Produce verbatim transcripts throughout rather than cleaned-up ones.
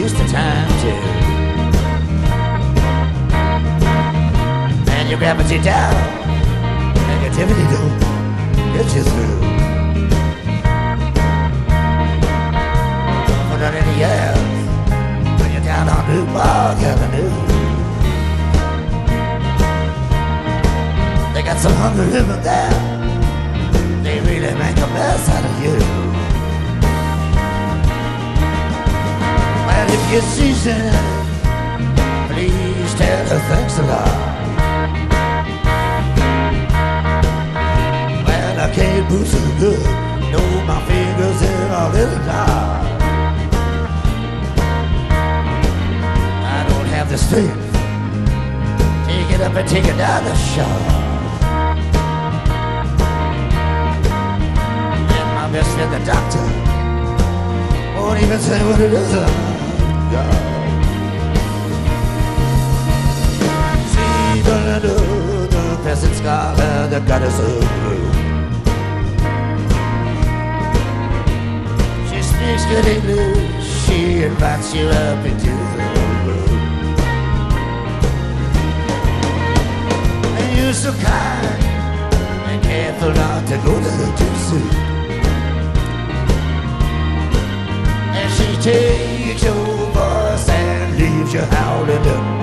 used to time too. And your gravity down, negativity don't get you through. Don't put on any years when you're down on New Park Avenue. They got some hungry women there. They really make a mess out of you. Well, if you see Shannon, please tell her thanks a lot. Well, I can't move so good. No, my fingers are a little knot. I don't have the strength. Take it up and take another shot. Best friend, the doctor, won't even say what it is. Oh, God. See, gonna do the peasant scholar, the goddess of blue. She speaks good English. She invites you up into the room. And you're so kind and careful not to go to her too soon. She takes your voice and leaves you howling in the room.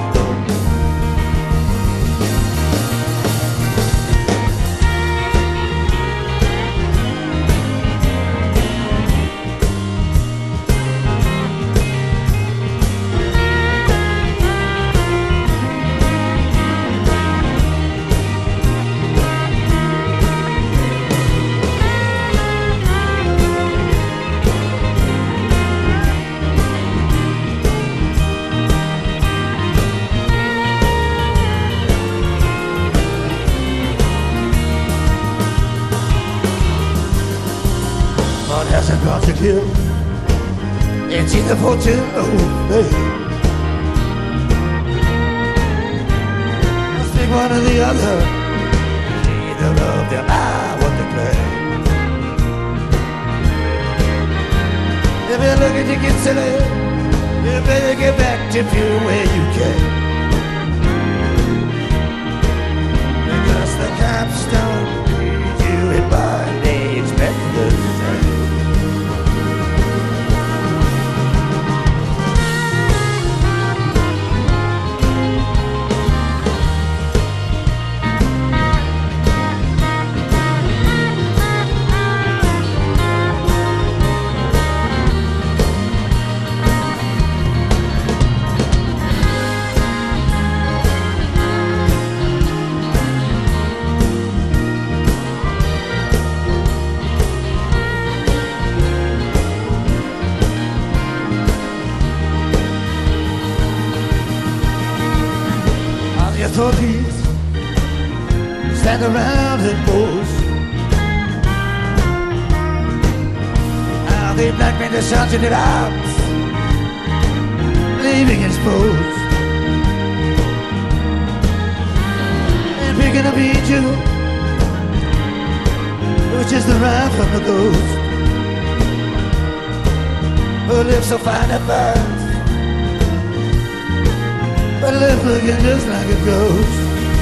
Hasn't got to kill. It's either fortune or fate. Must pick one or the other. Either of them I want to play. If you're looking to get silly, you better get back to fuel where you can. Because the capstone you in body expect the same. Authorities stand around and boast how they blackmailed the sergeant at arms, leaving exposed and picking up each you, which is the rhyme from the ghost who lives so fine at first, but left looking just like a ghost.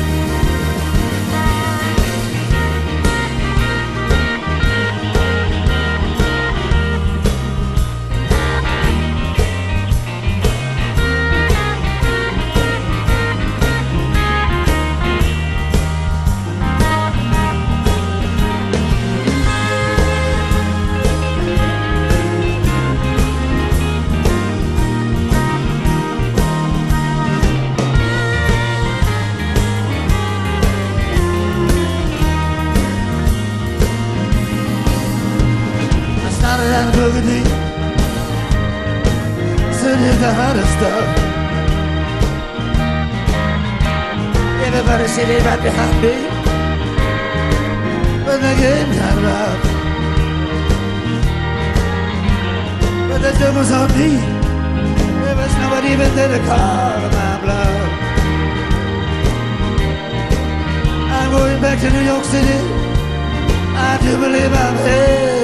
And Burgundy, studied the hardest stuff. Everybody sitting right behind me, but the game got rough. But the joke was on me. There was nobody even there to call my bluff. I'm going back to New York City. I do believe I'm here.